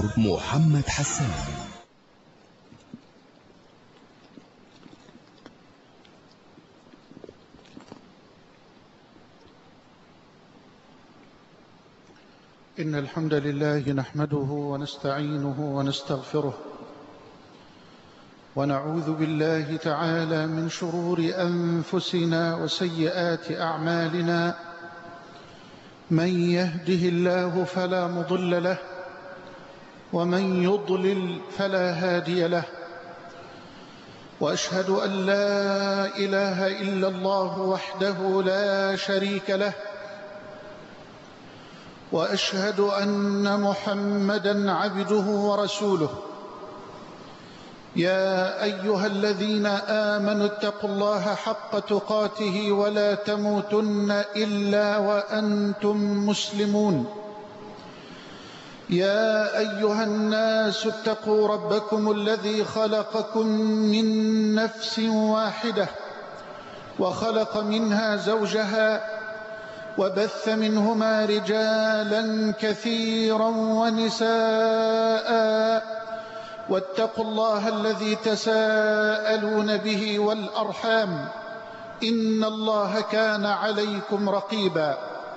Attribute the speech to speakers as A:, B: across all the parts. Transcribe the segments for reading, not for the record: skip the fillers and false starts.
A: محمد حسان.
B: إن الحمد لله نحمده ونستعينه ونستغفره ونعوذ بالله تعالى من شرور أنفسنا وسيئات أعمالنا. من يهده الله فلا مضل له ومن يضلل فلا هادي له، وأشهد أن لا إله إلا الله وحده لا شريك له، وأشهد أن محمدًا عبده ورسوله. يا أيها الذين آمنوا اتقوا الله حق تقاته ولا تموتن إلا وأنتم مسلمون. يا أيها الناس اتقوا ربكم الذي خلقكم من نفس واحدة وخلق منها زوجها وبث منهما رجالا كثيرا ونساء، واتقوا الله الذي تساءلون به والأرحام إن الله كان عليكم رقيبا.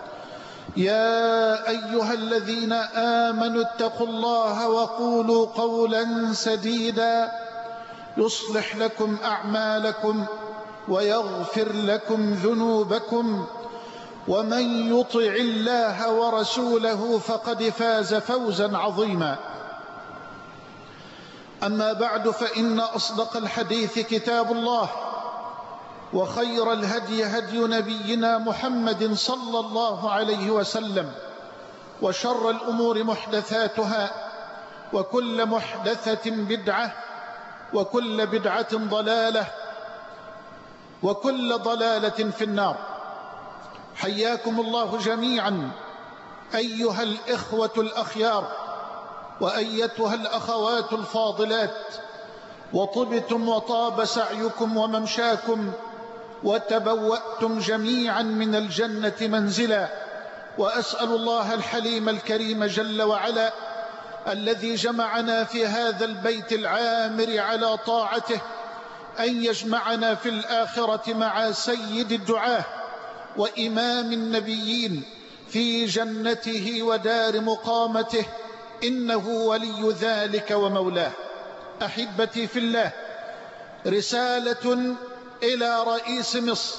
B: يا أيها الذين آمنوا اتقوا الله وقولوا قولا سديدا يصلح لكم أعمالكم ويغفر لكم ذنوبكم، ومن يطع الله ورسوله فقد فاز فوزا عظيما. أما بعد، فإن أصدق الحديث كتاب الله، وخير الهدي هدي نبينا محمد صلى الله عليه وسلم، وشر الأمور محدثاتها، وكل محدثة بدعة، وكل بدعة ضلالة، وكل ضلالة في النار. حياكم الله جميعا أيها الإخوة الأخيار وأيتها الأخوات الفاضلات، وطبتم وطاب سعيكم وممشاكم، وتبوأتم جميعا من الجنة منزلا. وأسأل الله الحليم الكريم جل وعلا الذي جمعنا في هذا البيت العامر على طاعته أن يجمعنا في الآخرة مع سيد الدعاة وإمام النبيين في جنته ودار مقامته، إنه ولي ذلك ومولاه. أحبتي في الله، رسالة إلى رئيس مصر.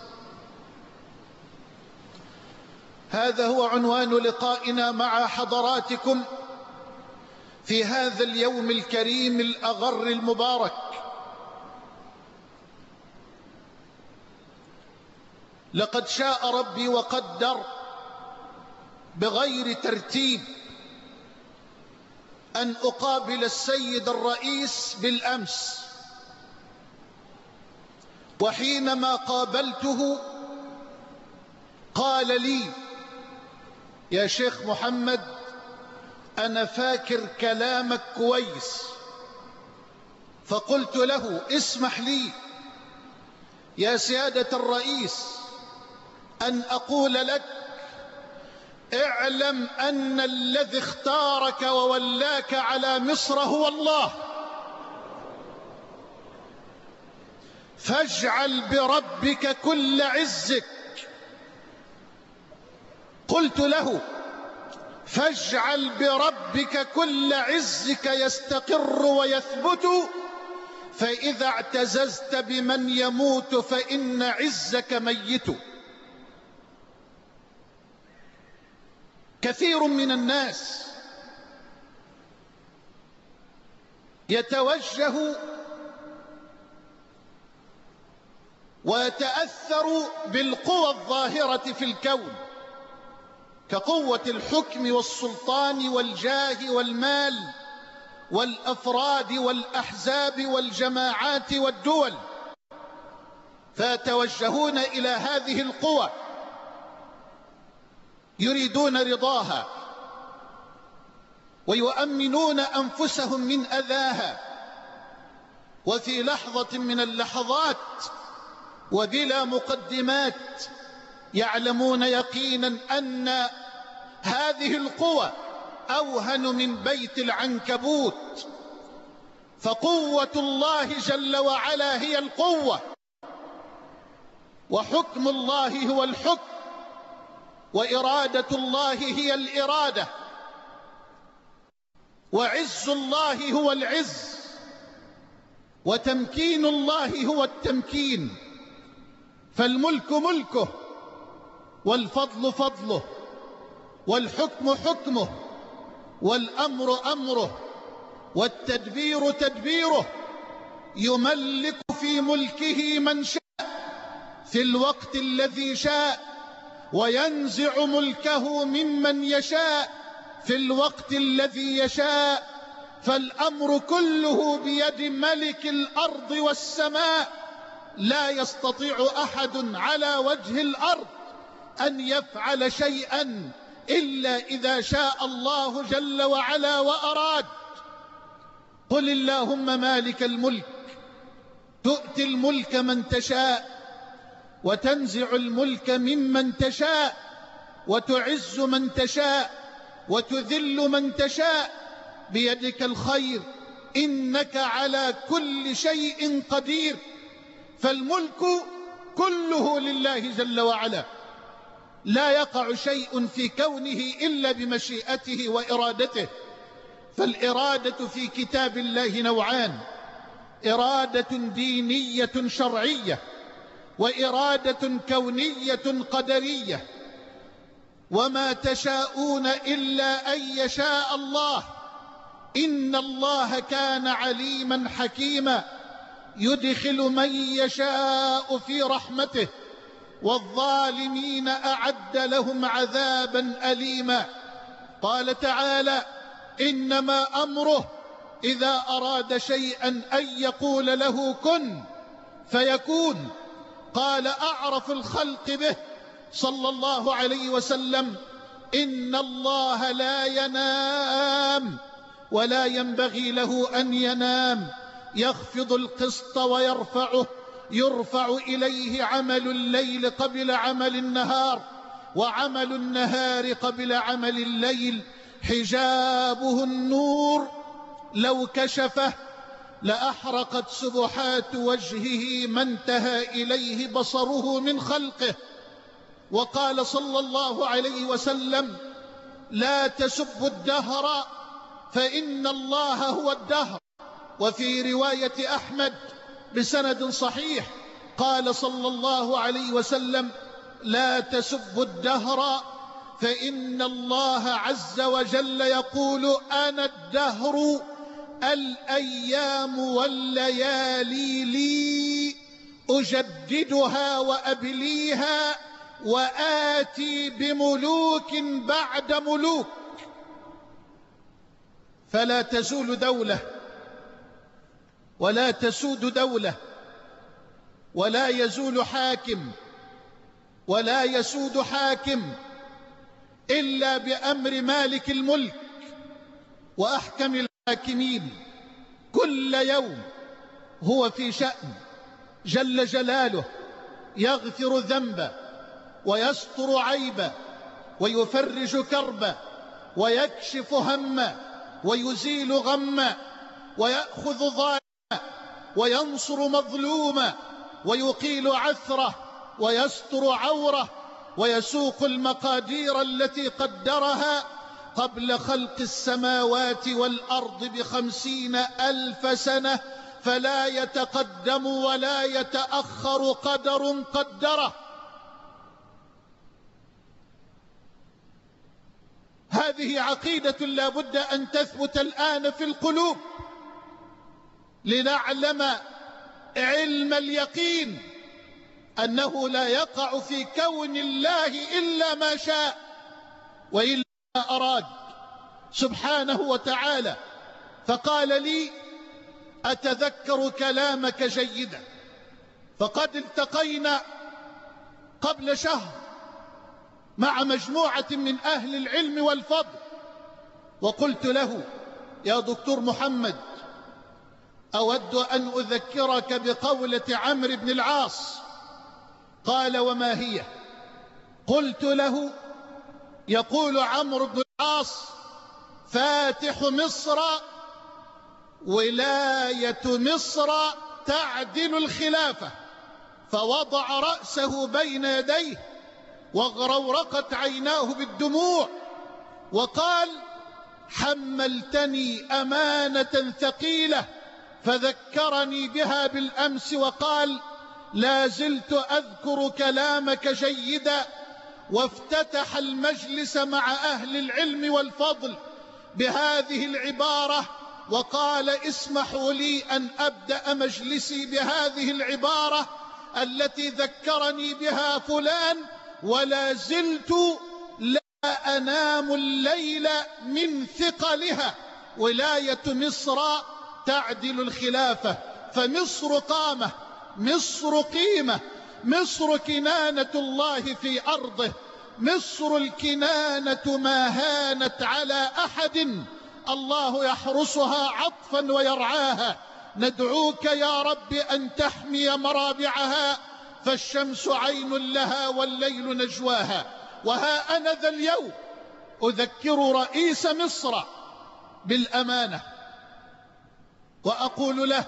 B: هذا هو عنوان لقائنا مع حضراتكم في هذا اليوم الكريم الأغر المبارك. لقد شاء ربي وقدر بغير ترتيب أن أقابل السيد الرئيس بالأمس، وحينما قابلته قال لي: يا شيخ محمد، أنا فاكر كلامك كويس. فقلت له: اسمح لي يا سيادة الرئيس أن أقول لك: اعلم أن الذي اختارك وولاك على مصر هو الله، فاجعل بربك كل عزك. قلت له: فاجعل بربك كل عزك يستقر ويثبت، فإذا اعتززت بمن يموت فإن عزك ميت. كثير من الناس يتوجه ويتأثر بالقوى الظاهرة في الكون كقوة الحكم والسلطان والجاه والمال والأفراد والأحزاب والجماعات والدول، فيتوجهون إلى هذه القوى يريدون رضاها ويؤمنون أنفسهم من أذاها، وفي لحظة من اللحظات وبلا مقدمات يعلمون يقينا أن هذه القوى أوهن من بيت العنكبوت. فقوة الله جل وعلا هي القوة، وحكم الله هو الحكم، وإرادة الله هي الإرادة، وعز الله هو العز، وتمكين الله هو التمكين. فالملك ملكه، والفضل فضله، والحكم حكمه، والأمر أمره، والتدبير تدبيره. يملك في ملكه من شاء في الوقت الذي شاء، وينزع ملكه ممن يشاء في الوقت الذي يشاء. فالأمر كله بيد ملك الأرض والسماء. لا يستطيع أحد على وجه الأرض أن يفعل شيئا إلا إذا شاء الله جل وعلا وأراد. قل اللهم مالك الملك تؤتي الملك من تشاء، وتنزع الملك ممن تشاء، وتعز من تشاء، وتذل من تشاء، بيدك الخير، إنك على كل شيء قدير. فالملك كله لله جل وعلا، لا يقع شيء في كونه إلا بمشيئته وإرادته. فالإرادة في كتاب الله نوعان: إرادة دينية شرعية، وإرادة كونية قدرية. وما تشاءون إلا أن يشاء الله، إن الله كان عليما حكيما. يدخل من يشاء في رحمته، والظالمين أعد لهم عذابا أليما. قال تعالى: إنما أمره إذا أراد شيئا أن يقول له كن فيكون. قال أعرف الخلق به صلى الله عليه وسلم: إن الله لا ينام ولا ينبغي له أن ينام، يخفض القسط ويرفعه، يرفع إليه عمل الليل قبل عمل النهار، وعمل النهار قبل عمل الليل. حجابه النور، لو كشفه لأحرقت سبحات وجهه ما انتهى إليه بصره من خلقه. وقال صلى الله عليه وسلم: لا تسبوا الدهر فإن الله هو الدهر. وفي رواية أحمد بسند صحيح قال صلى الله عليه وسلم: لا تسبوا الدهر فإن الله عز وجل يقول: أنا الدهر، الأيام والليالي لي، أجددها وأبليها، وآتي بملوك بعد ملوك. فلا تزول دولة، ولا تسود دولة، ولا يزول حاكم، ولا يسود حاكم إلا بأمر مالك الملك وأحكم الحاكمين. كل يوم هو في شأن جل جلاله، يغفر ذنبا، ويستر عيبا، ويفرج كربا، ويكشف هما، ويزيل غما، ويأخذ ظالما، وينصر مظلوما، ويقيل عثره، ويستر عوره، ويسوق المقادير التي قدرها قبل خلق السماوات والأرض ب50,000 سنة، فلا يتقدم ولا يتأخر قدر قدره. هذه عقيدة لا بد أن تثبت الآن في القلوب، لنعلم علم اليقين أنه لا يقع في كون الله إلا ما شاء وإلا ما أراد سبحانه وتعالى. فقال لي: أتذكر كلامك جيدا، فقد التقينا قبل شهر مع مجموعة من أهل العلم والفضل، وقلت له: يا دكتور محمد، أود أن أذكرك بقولة عمرو بن العاص. قال: وما هي؟ قلت له: يقول عمرو بن العاص: فاتح مصر ولاية مصر تعدل الخلافة، فوضع رأسه بين يديه وغرورقت عيناه بالدموع وقال: حملتني أمانة ثقيلة، فذكرني بها بالأمس وقال: لا زلت أذكر كلامك جيدا. وافتتح المجلس مع أهل العلم والفضل بهذه العبارة وقال: اسمحوا لي أن أبدأ مجلسي بهذه العبارة التي ذكرني بها فلان، ولا زلت لا أنام الليل من ثقلها. ولاية مصر تعدل الخلافة، فمصر قامة، مصر قيمة، مصر كنانة الله في أرضه، مصر الكنانة ما هانت على أحد، الله يحرسها عطفا ويرعاها. ندعوك يا رب أن تحمي مرابعها، فالشمس عين لها والليل نجواها. وها أنا ذا اليوم أذكر رئيس مصر بالأمانة وأقول له: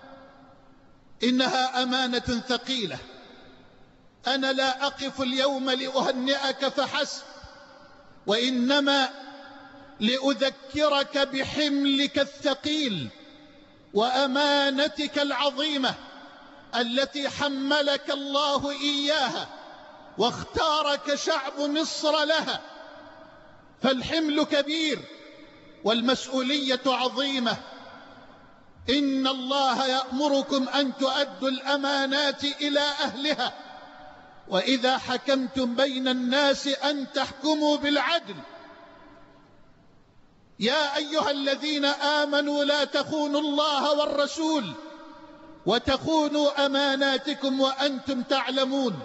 B: إنها أمانة ثقيلة. أنا لا أقف اليوم لأهنئك فحسب، وإنما لأذكرك بحملك الثقيل وأمانتك العظيمة التي حملك الله إياها واختارك شعب مصر لها. فالحمل كبير والمسؤولية عظيمة. إن الله يأمركم أن تؤدوا الأمانات إلى أهلها، وإذا حكمتم بين الناس أن تحكموا بالعدل. يا أيها الذين آمنوا لا تخونوا الله والرسول وتخونوا أماناتكم وأنتم تعلمون.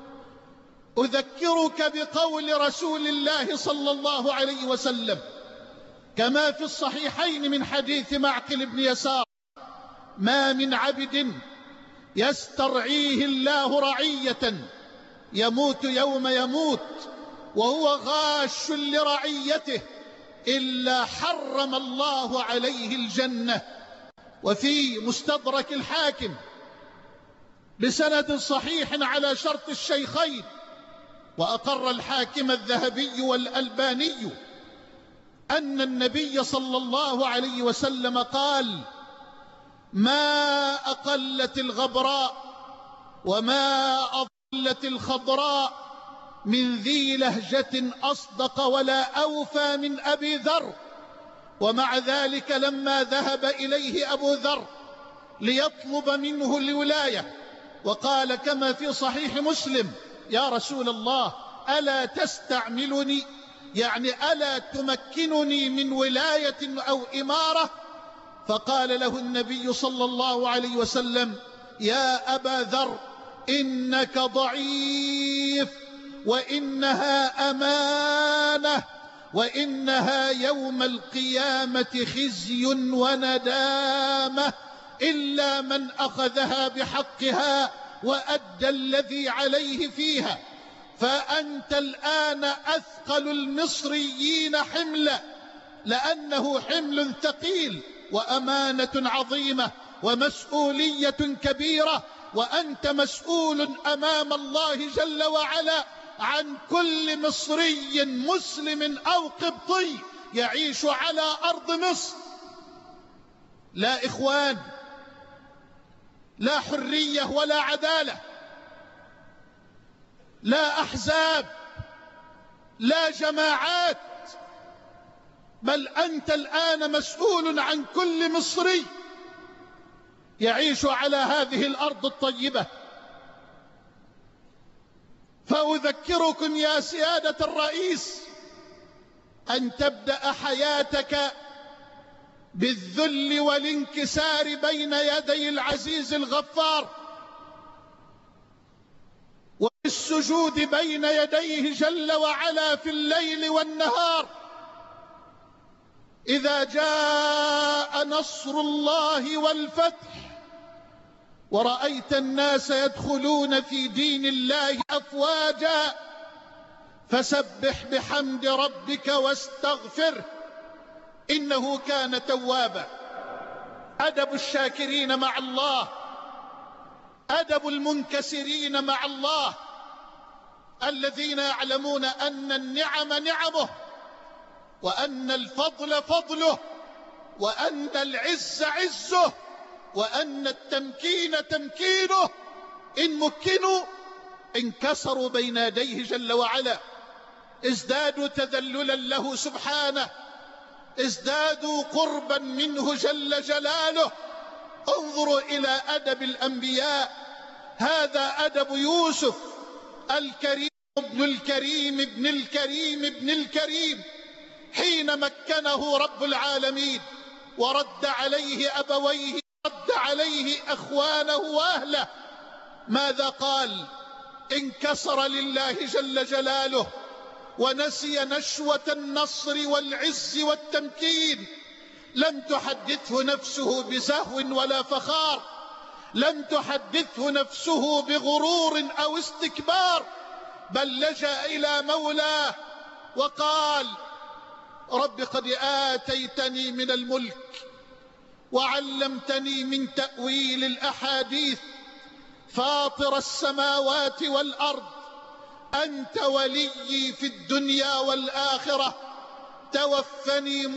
B: أذكرك بقول رسول الله صلى الله عليه وسلم كما في الصحيحين من حديث معقل بن يسار: ما من عبد يسترعيه الله رعية يموت يوم يموت وهو غاش لرعيته إلا حرم الله عليه الجنة. وفي مستدرك الحاكم بسند صحيح على شرط الشيخين، وأقر الحاكم الذهبي والألباني أن النبي صلى الله عليه وسلم قال: ما أقلت الغبراء وما أضلت الخضراء من ذي لهجة أصدق ولا أوفى من أبي ذر. ومع ذلك لما ذهب إليه أبو ذر ليطلب منه الولاية وقال كما في صحيح مسلم: يا رسول الله ألا تستعملني، يعني ألا تمكنني من ولاية أو إمارة؟ فقال له النبي صلى الله عليه وسلم: يا أبا ذر إنك ضعيف، وإنها أمانة، وإنها يوم القيامة خزي وندامة، إلا من أخذها بحقها وأدى الذي عليه فيها. فأنت الآن أثقل المصريين حملا، لأنه حمل ثقيل وأمانة عظيمة ومسؤولية كبيرة، وأنت مسؤول أمام الله جل وعلا عن كل مصري مسلم أو قبطي يعيش على أرض مصر. لا إخوان، لا حرية ولا عدالة، لا أحزاب، لا جماعات، بل أنت الآن مسؤول عن كل مصري يعيش على هذه الأرض الطيبة. فأذكركم يا سيادة الرئيس أن تبدأ حياتك بالذل والانكسار بين يدي العزيز الغفار، وبالسجود بين يديه جل وعلا في الليل والنهار. إذا جاء نصر الله والفتح ورأيت الناس يدخلون في دين الله أفواجا، فسبح بحمد ربك واستغفره، إنه كان توابا. أدب الشاكرين مع الله، أدب المنكسرين مع الله، الذين يعلمون أن النعم نعمه، وأن الفضل فضله، وأن العز عزه، وأن التمكين تمكينه. إن مكنوا انكسروا بين يديه جل وعلا، ازدادوا تذللا له سبحانه، ازدادوا قربا منه جل جلاله. انظروا إلى أدب الأنبياء. هذا أدب يوسف الكريم ابن الكريم ابن الكريم ابن الكريم، حين مكنه رب العالمين ورد عليه أبويه، رد عليه أخوانه وأهله. ماذا قال؟ انكسر لله جل جلاله ونسي نشوة النصر والعز والتمكين. لم تحدثه نفسه بزهو ولا فخار، لم تحدثه نفسه بغرور أو استكبار، بل لجأ إلى مولاه وقال: رب قد آتيتني من الملك وعلمتني من تأويل الأحاديث، فاطر السماوات والأرض، أنت ولي في الدنيا والآخرة، توفني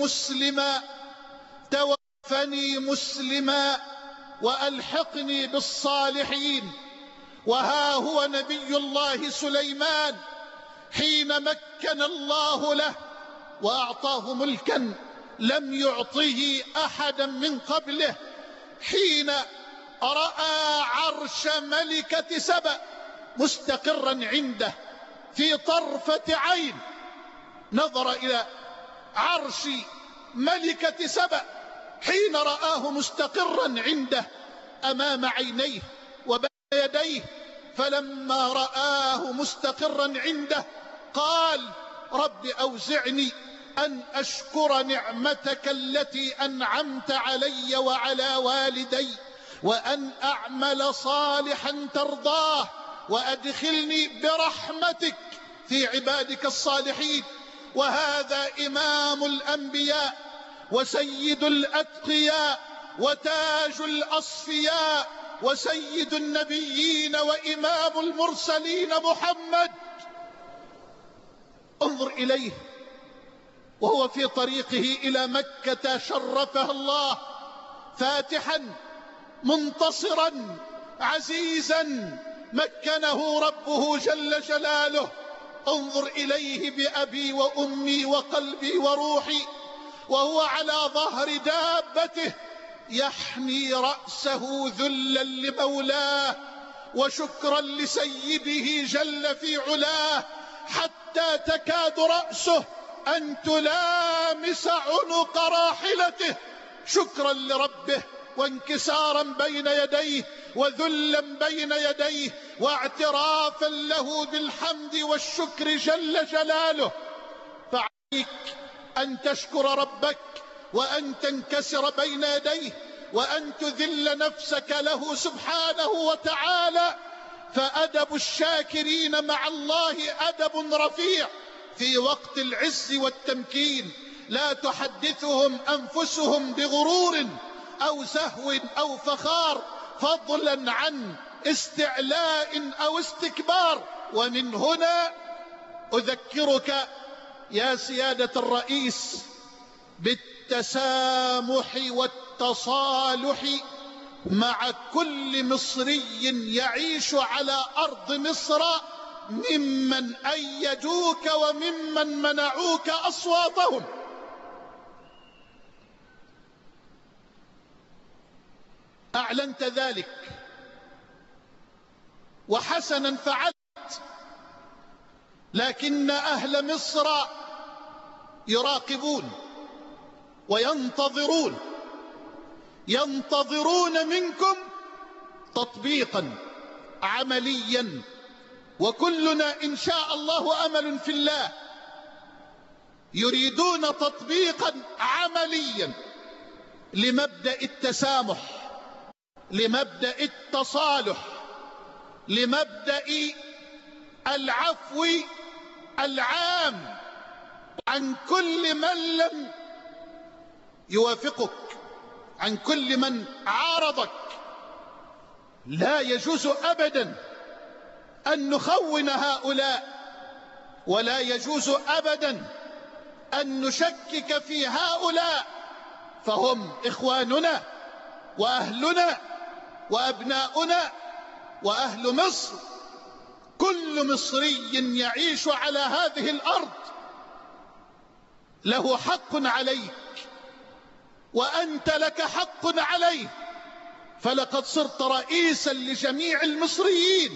B: مسلما وألحقني بالصالحين. وها هو نبي الله سليمان حين مكن الله له وأعطاه ملكا لم يعطه أحدا من قبله، حين رأى عرش ملكة سبأ مستقرا عنده في طرفة عين، نظر إلى عرش ملكة سبأ حين رآه مستقرا عنده أمام عينيه وبين يديه، فلما رآه مستقرا عنده قال: رب أوزعني أن أشكر نعمتك التي أنعمت علي وعلى والدي، وأن أعمل صالحا ترضاه، وأدخلني برحمتك في عبادك الصالحين. وهذا إمام الأنبياء وسيد الأتقياء وتاج الأصفياء وسيد النبيين وإمام المرسلين محمد. انظر إليه وهو في طريقه إلى مكة شرفها الله، فاتحا منتصرا عزيزا مكنه ربه جل جلاله. انظر إليه بأبي وأمي وقلبي وروحي وهو على ظهر دابته يحني رأسه ذلا لمولاه وشكرا لسيده جل في علاه، حتى تكاد رأسه أن تلامس عنق راحلته، شكرا لربه وانكسارا بين يديه وذلا بين يديه واعترافا له بالحمد والشكر جل جلاله. فعليك أن تشكر ربك وأن تنكسر بين يديه وأن تذل نفسك له سبحانه وتعالى. فأدب الشاكرين مع الله أدب رفيع في وقت العز والتمكين، لا تحدثهم أنفسهم بغرور أو سهو أو فخار، فضلا عن استعلاء أو استكبار. ومن هنا أذكرك يا سيادة الرئيس بالتسامح والتصالح مع كل مصري يعيش على أرض مصر ممن أيدوك وممن منعوك أصواتهم. أعلنت ذلك وحسنا فعلت، لكن أهل مصر يراقبون وينتظرون منكم تطبيقا عمليا، وكلنا إن شاء الله أمل في الله. يريدون تطبيقا عمليا لمبدأ التسامح، لمبدأ التصالح، لمبدأ العفو العام عن كل من لم يوافقك، عن كل من عارضك. لا يجوز أبدا أن نخون هؤلاء، ولا يجوز أبدا أن نشكك في هؤلاء، فهم إخواننا وأهلنا وأبناؤنا وأهل مصر. كل مصري يعيش على هذه الأرض له حق عليك، وأنت لك حق عليه. فلقد صرت رئيسا لجميع المصريين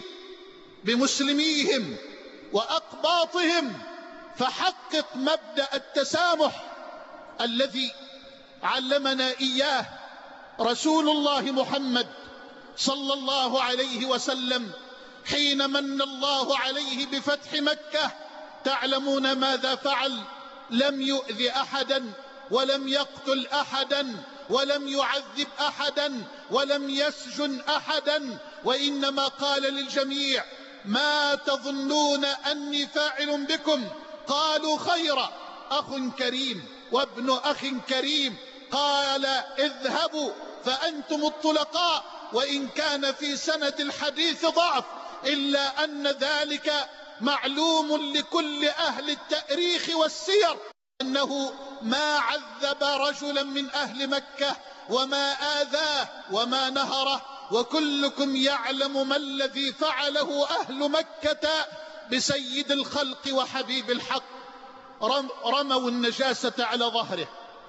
B: بمسلميهم وأقباطهم، فحقق مبدأ التسامح الذي علمنا إياه رسول الله محمد صلى الله عليه وسلم حين من الله عليه بفتح مكة. تعلمون ماذا فعل؟ لم يؤذ أحدا، ولم يقتل أحدا، ولم يعذب أحدا، ولم يسجن أحدا، وإنما قال للجميع: ما تظنون أني فاعل بكم؟ قالوا خيرا، أخ كريم وابن أخ كريم. قال: اذهبوا فأنتم الطلقاء، وإن كان في سند الحديث ضعف، إلا أن ذلك معلوم لكل أهل التاريخ والسير أنه ما عذب رجلا من أهل مكة وما آذاه وما نهره. وكلكم يعلم ما الذي فعله أهل مكة بسيد الخلق وحبيب الحق. رموا النجاسة على ظهره،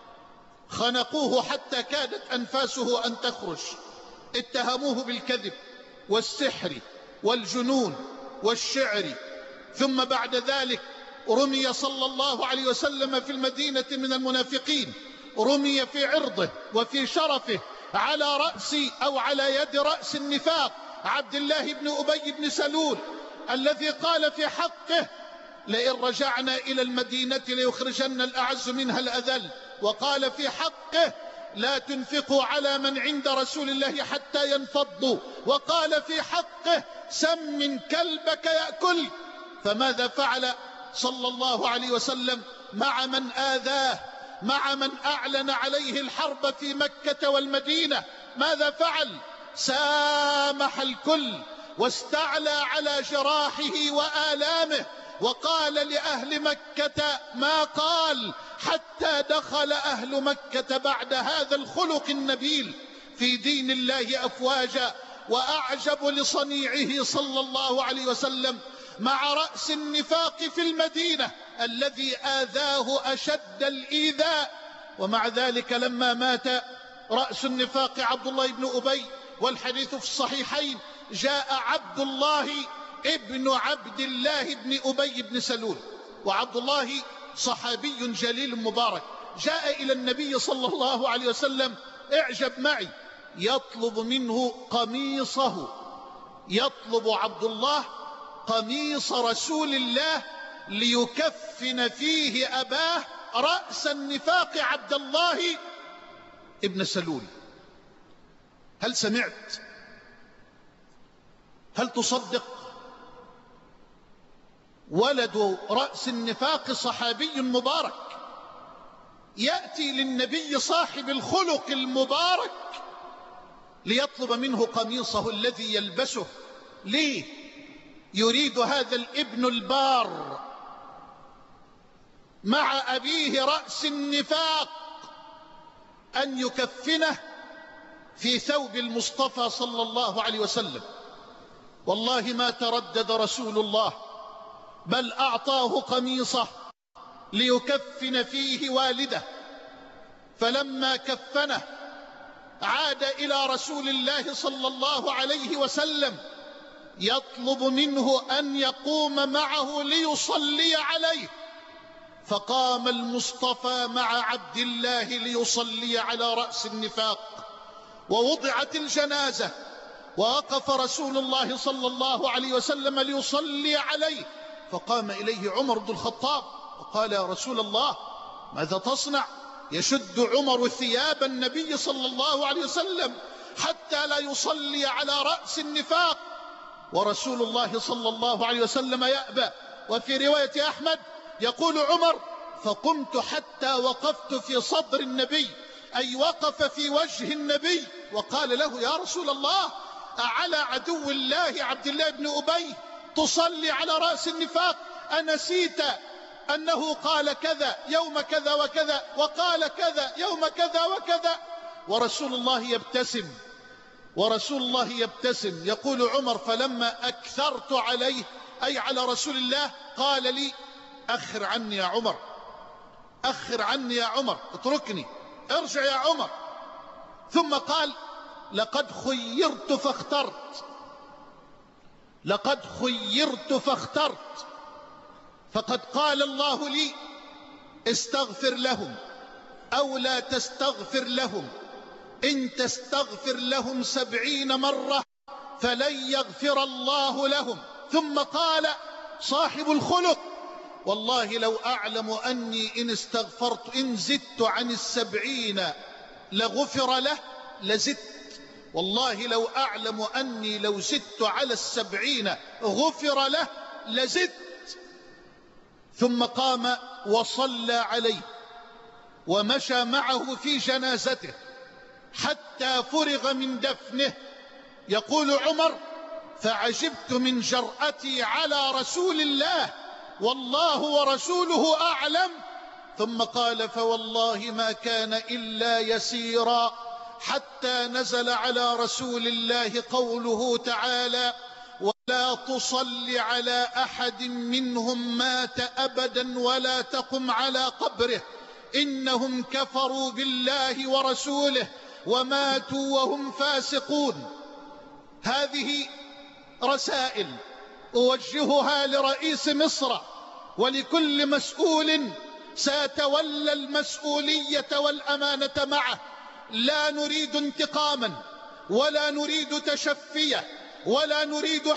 B: خنقوه حتى كادت أنفاسه أن تخرج، اتهموه بالكذب والسحر والجنون والشعر. ثم بعد ذلك رمي صلى الله عليه وسلم في المدينة من المنافقين، رمي في عرضه وفي شرفه على رأس أو على يد رأس النفاق عبد الله بن أبي بن سلول، الذي قال في حقه: لئن رجعنا إلى المدينة ليخرجن الأعز منها الأذل. وقال في حقه: لا تنفقوا على من عند رسول الله حتى ينفضوا. وقال في حقه: سمن كلبك يأكل. فماذا فعل صلى الله عليه وسلم مع من آذاه، مع من أعلن عليه الحرب في مكة والمدينة؟ ماذا فعل؟ سامح الكل، واستعلى على جراحه وآلامه، وقال لأهل مكة ما قال، حتى دخل أهل مكة بعد هذا الخلق النبيل في دين الله أفواجا. وأعجب لصنيعه صلى الله عليه وسلم مع رأس النفاق في المدينة الذي آذاه أشد الإيذاء، ومع ذلك لما مات رأس النفاق عبد الله بن أبي، والحديث في الصحيحين، جاء عبد الله ابن عبد الله بن أبي بن سلول، وعبد الله صحابي جليل مبارك، جاء إلى النبي صلى الله عليه وسلم، اعجب معي، يطلب منه قميصه، يطلب عبد الله قميص رسول الله ليكفن فيه أباه رأس النفاق عبد الله ابن سلول. هل سمعت؟ هل تصدق؟ ولد رأس النفاق صحابي مبارك يأتي للنبي صاحب الخلق المبارك ليطلب منه قميصه الذي يلبسه. ليه؟ يريد هذا الابن البار مع أبيه رأس النفاق أن يكفنه في ثوب المصطفى صلى الله عليه وسلم. والله ما تردد رسول الله، بل أعطاه قميصه ليكفن فيه والده. فلما كفنه عاد إلى رسول الله صلى الله عليه وسلم يطلب منه أن يقوم معه ليصلي عليه، فقام المصطفى مع عبد الله ليصلي على رأس النفاق، ووضعت الجنازة، ووقف رسول الله صلى الله عليه وسلم ليصلي عليه، فقام إليه عمر بن الخطاب وقال: يا رسول الله ماذا تصنع؟ يشد عمر ثياب النبي صلى الله عليه وسلم حتى لا يصلي على رأس النفاق، ورسول الله صلى الله عليه وسلم يأبى. وفي رواية أحمد يقول عمر: فقمت حتى وقفت في صدر النبي أي وقف في وجه النبي وقال له: يا رسول الله، أعلى عدو الله عبد الله بن أبي تصلي على رأس النفاق؟ أنسيت أنه قال كذا يوم كذا وكذا، وقال كذا يوم كذا وكذا؟ ورسول الله يبتسم يقول عمر: فلما أكثرت عليه، أي على رسول الله، قال لي: أخر عني يا عمر، أخر عني يا عمر، اتركني، ارجع يا عمر. ثم قال: لقد خيرت فاخترت، لقد خيرت فاخترت، فقد قال الله لي: استغفر لهم أو لا تستغفر لهم، إن تستغفر لهم 70 مرة فلن يغفر الله لهم. ثم قال صاحب الخلق: والله لو أعلم أني إن استغفرت إن زدت عن 70 لغفر له لزدت، والله لو أعلم أني لو زدت على 70 غفر له لزدت. ثم قام وصلى عليه ومشى معه في جنازته حتى فرغ من دفنه. يقول عمر: فعجبت من جرأتي على رسول الله، والله ورسوله أعلم. ثم قال: فوالله ما كان إلا يسيرا حتى نزل على رسول الله قوله تعالى: ولا تصل على أحد منهم مات أبدا ولا تقم على قبره إنهم كفروا بالله ورسوله وماتوا وهم فاسقون. هذه رسائل أوجهها لرئيس مصر ولكل مسؤول سيتولى المسؤولية والأمانة معه. لا نريد انتقاما، ولا نريد تشفية، ولا نريد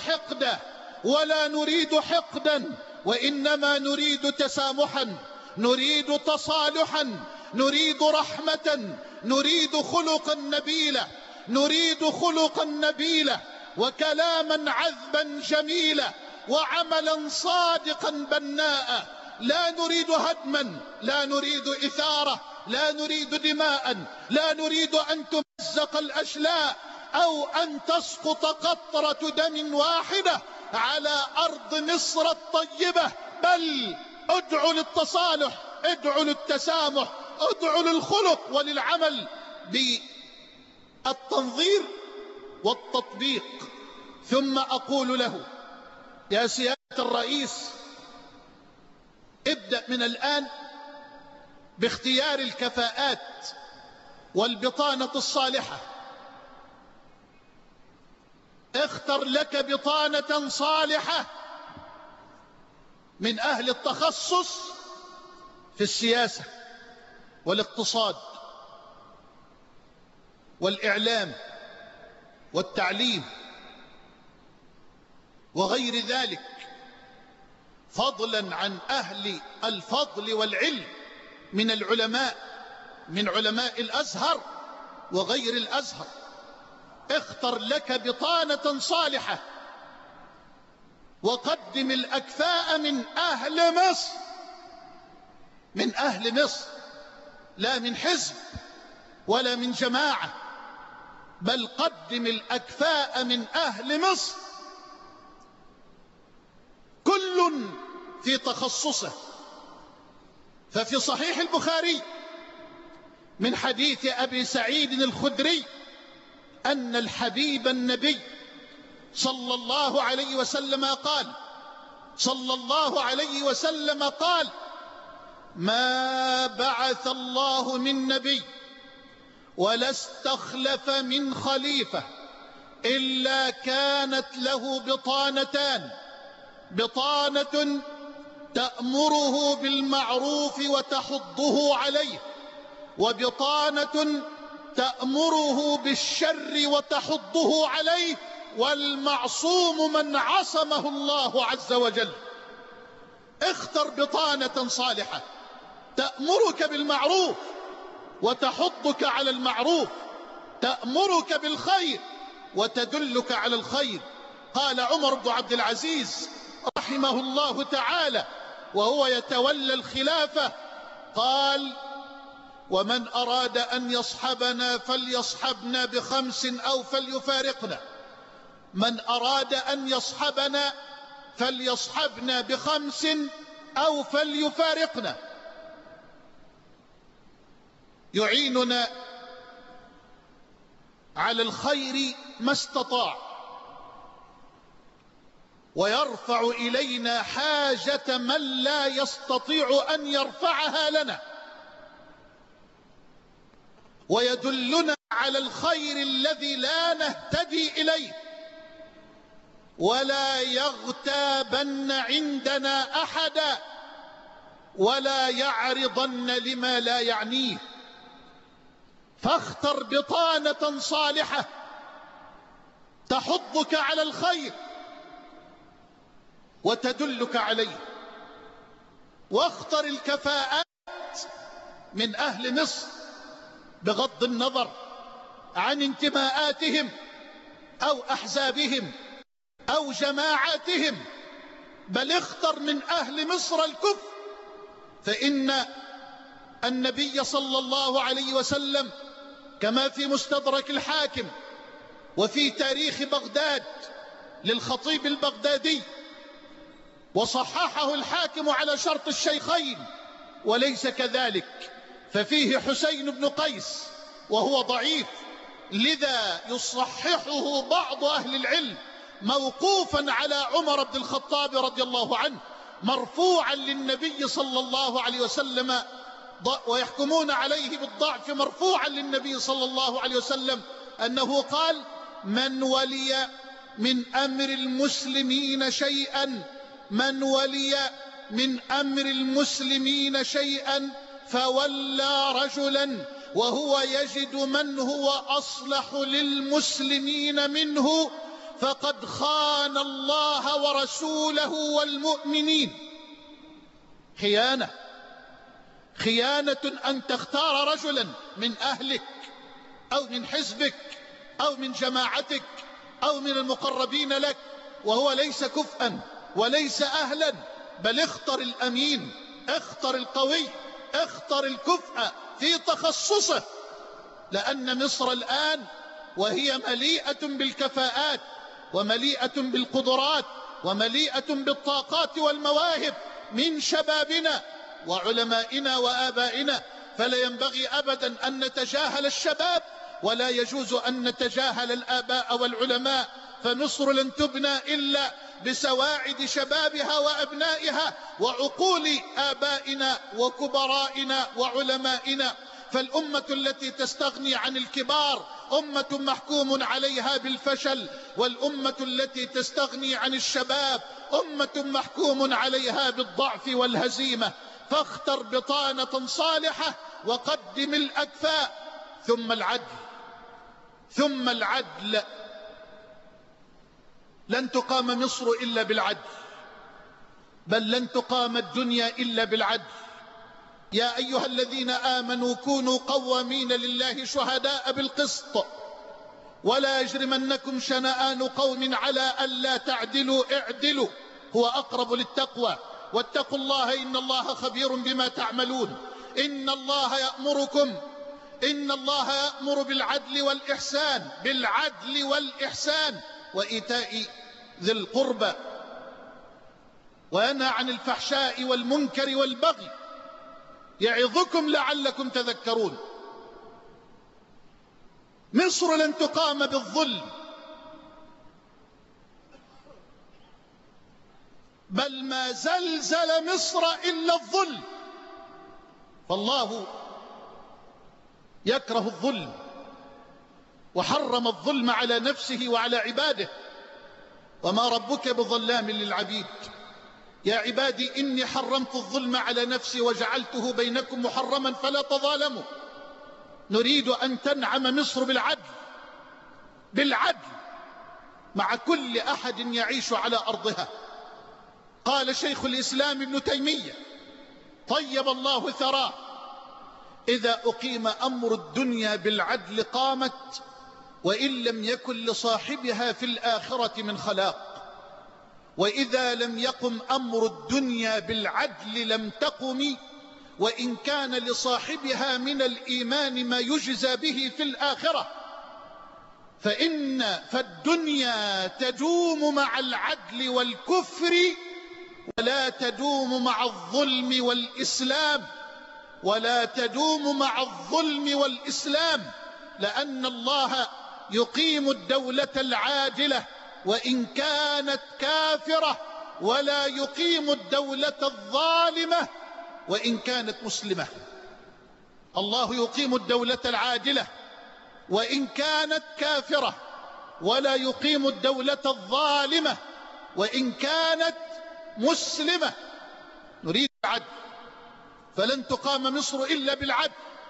B: حقدا، وإنما نريد تسامحا، نريد تصالحا، نريد رحمة، نريد خلقا نبيلا وكلاما عذبا جميلا وعملا صادقا بناء. لا نريد هدما، لا نريد إثارة، لا نريد دماء، لا نريد أن تمزق الأشلاء أو أن تسقط قطرة دم واحدة على أرض مصر الطيبة، بل ادعوا للتصالح، ادعوا للتسامح، ادعوا للخلق وللعمل بالتنظير والتطبيق. ثم أقول له: يا سيادة الرئيس، ابدأ من الآن باختيار الكفاءات والبطانة الصالحة. اختر لك بطانة صالحة من أهل التخصص في السياسة والاقتصاد والإعلام والتعليم وغير ذلك، فضلا عن أهل الفضل والعلم من العلماء، من علماء الأزهر وغير الأزهر. اختر لك بطانة صالحة وقدم الأكفاء من أهل مصر، من أهل مصر، لا من حزب ولا من جماعة، بل قدم الأكفاء من أهل مصر، كل في تخصصه. ففي صحيح البخاري من حديث أبي سعيد الخدري أن الحبيب النبي صلى الله عليه وسلم قال: ما بعث الله من نبي ولا استخلف من خليفة إلا كانت له بطانتان: بطانة تأمره بالمعروف وتحضه عليه، وبطانة تأمره بالشر وتحضه عليه، والمعصوم من عصمه الله عز وجل. اختر بطانة صالحة تأمرك بالمعروف وتحضك على المعروف، تأمرك بالخير وتدلك على الخير. قال عمر بن عبد العزيز رحمه الله تعالى وهو يتولى الخلافة، قال: ومن أراد أن يصحبنا فليصحبنا بخمس أو فليفارقنا. من أراد أن يصحبنا فليصحبنا بخمس أو فليفارقنا. يعيننا على الخير ما استطاع، ويرفع إلينا حاجة من لا يستطيع أن يرفعها لنا، ويدلنا على الخير الذي لا نهتدي إليه، ولا يغتابن عندنا أحدا، ولا يعرضن لما لا يعنيه. فاختر بطانة صالحة تحضك على الخير وتدلك عليه، واختر الكفاءات من أهل مصر بغض النظر عن انتماءاتهم أو أحزابهم أو جماعاتهم، بل اختر من أهل مصر الكفء. فإن النبي صلى الله عليه وسلم كما في مستدرك الحاكم وفي تاريخ بغداد للخطيب البغدادي، وصححه الحاكم على شرط الشيخين وليس كذلك، ففيه حسين بن قيس وهو ضعيف، لذا يصححه بعض أهل العلم موقوفا على عمر بن الخطاب رضي الله عنه، مرفوعا للنبي صلى الله عليه وسلم، ويحكمون عليه بالضعف مرفوعا للنبي صلى الله عليه وسلم أنه قال: من ولي من أمر المسلمين شيئا، من ولي من أمر المسلمين شيئا فولى رجلا وهو يجد من هو أصلح للمسلمين منه فقد خان الله ورسوله والمؤمنين. خيانة أن تختار رجلا من أهلك أو من حزبك أو من جماعتك أو من المقربين لك وهو ليس كفءا وليس أهلا، بل اختر الأمين، اختر القوي، اختر الكفء في تخصصه، لأن مصر الآن وهي مليئة بالكفاءات ومليئة بالقدرات ومليئة بالطاقات والمواهب من شبابنا وعلمائنا وآبائنا، فلا ينبغي أبدا أن نتجاهل الشباب، ولا يجوز أن نتجاهل الآباء والعلماء، فمصر لن تبنى إلا بسواعد شبابها وأبنائها وعقول آبائنا وكبرائنا وعلمائنا. فالأمة التي تستغني عن الكبار أمة محكوم عليها بالفشل، والأمة التي تستغني عن الشباب أمة محكوم عليها بالضعف والهزيمة. فاختر بطانة صالحة وقدم الأكفاء، ثم العدل. لن تقام مصر إلا بالعدل، بل لن تقام الدنيا إلا بالعدل. يا أيها الذين آمنوا كونوا قوامين لله شهداء بالقسط ولا يجرمنكم شنآن قوم على ألا تعدلوا، اعدلوا هو أقرب للتقوى، واتقوا الله إن الله خبير بما تعملون. إن الله يأمر بالعدل والإحسان وإيتاء ذي القربى وينهى عن الفحشاء والمنكر والبغي يعظكم لعلكم تذكرون. مصر لن تقام بالظلم، بل ما زلزل مصر إلا الظلم، فالله يكره الظلم وحرم الظلم على نفسه وعلى عباده، وما ربك بظلام للعبيد. يا عبادي إني حرمت الظلم على نفسي وجعلته بينكم محرما فلا تظالموا. نريد أن تنعم مصر بالعدل مع كل أحد يعيش على أرضها. قال شيخ الإسلام ابن تيمية طيب الله ثراه: إذا أقيم أمر الدنيا بالعدل قامت، وإن لم يكن لصاحبها في الآخرة من خلاق، وإذا لم يقم أمر الدنيا بالعدل لم تقم، وإن كان لصاحبها من الإيمان ما يجزى به في الآخرة. فالدنيا تدوم مع العدل والكفر، ولا تدوم مع الظلم والإسلام، ولا تدوم مع الظلم والإسلام، لأن الله يقيم الدولة العادلة وإن كانت كافرة، ولا يقيم الدولة الظالمة وإن كانت مسلمة. الله يقيم الدولة العادلة وإن كانت كافرة، ولا يقيم الدولة الظالمة وإن كانت مسلمة. نريد العدل، فلن تقام مصر إلا بالعدل.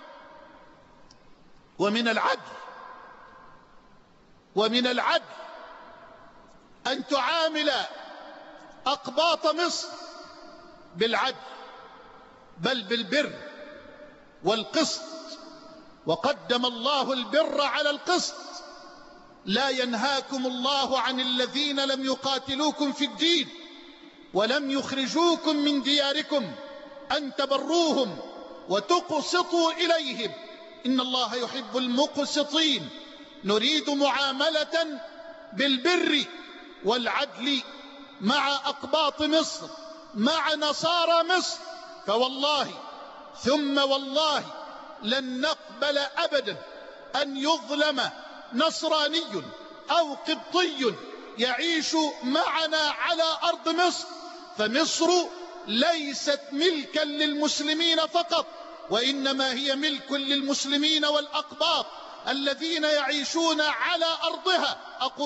B: ومن العدل أن تعامل أقباط مصر بالعدل، بل بالبر والقسط، وقدم الله البر على القسط. لا ينهاكم الله عن الذين لم يقاتلوكم في الدين ولم يخرجوكم من دياركم أن تبروهم وتقسطوا إليهم إن الله يحب المقسطين. نريد معاملة بالبر والعدل مع أقباط مصر، مع نصارى مصر. فوالله ثم والله لن نقبل أبدا أن يظلم نصراني أو قبطي يعيش معنا على أرض مصر. فمصر ليست ملكا للمسلمين فقط، وإنما هي ملك للمسلمين والأقباط الذين يعيشون على أرضها.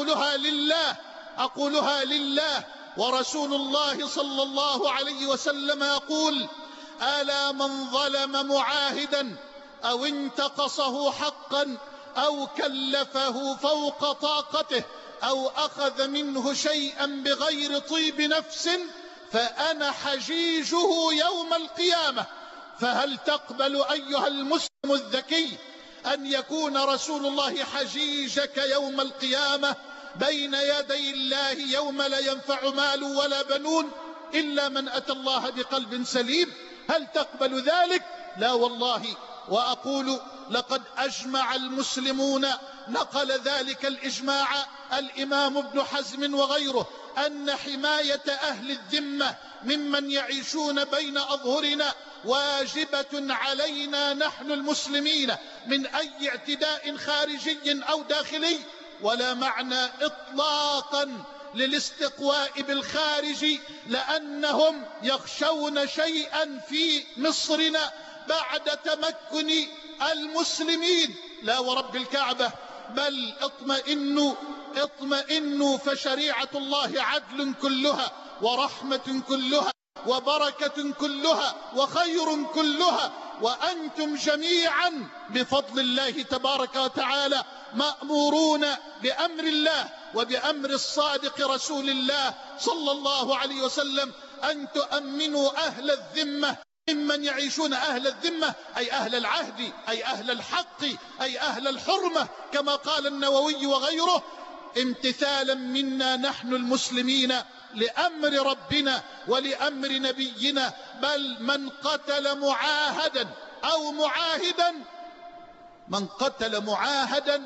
B: أقولها لله ورسول الله صلى الله عليه وسلم يقول: ألا من ظلم معاهدا أو انتقصه حقا أو كلفه فوق طاقته أو أخذ منه شيئا بغير طيب نفس فأنا حجيجه يوم القيامة. فهل تقبل أيها المسلم الذكي أن يكون رسول الله حجيجك يوم القيامة بين يدي الله يوم لا ينفع مال ولا بنون إلا من أتى الله بقلب سليم؟ هل تقبل ذلك؟ لا والله. وأقول لقد أجمع المسلمون، نقل ذلك الإجماع الإمام ابن حزم وغيره، أن حماية أهل الذمة ممن يعيشون بين أظهرنا واجبة علينا نحن المسلمين من أي اعتداء خارجي أو داخلي. ولا معنى إطلاقا للاستقواء بالخارج، لأنهم يخشون شيئا في مصرنا بعد تمكن المسلمين. لا ورب الكعبة، بل اطمئنوا فشريعة الله عدل كلها ورحمة كلها وبركة كلها وخير كلها، وأنتم جميعا بفضل الله تبارك وتعالى مأمورون بأمر الله وبأمر الصادق رسول الله صلى الله عليه وسلم أن تؤمنوا أهل الذمة ممن يعيشون أهل الذمة، أي أهل العهد، أي أهل الحق، أي أهل الحرمة، كما قال النووي وغيره، امتثالا منا نحن المسلمين لأمر ربنا ولأمر نبينا. بل من قتل معاهدا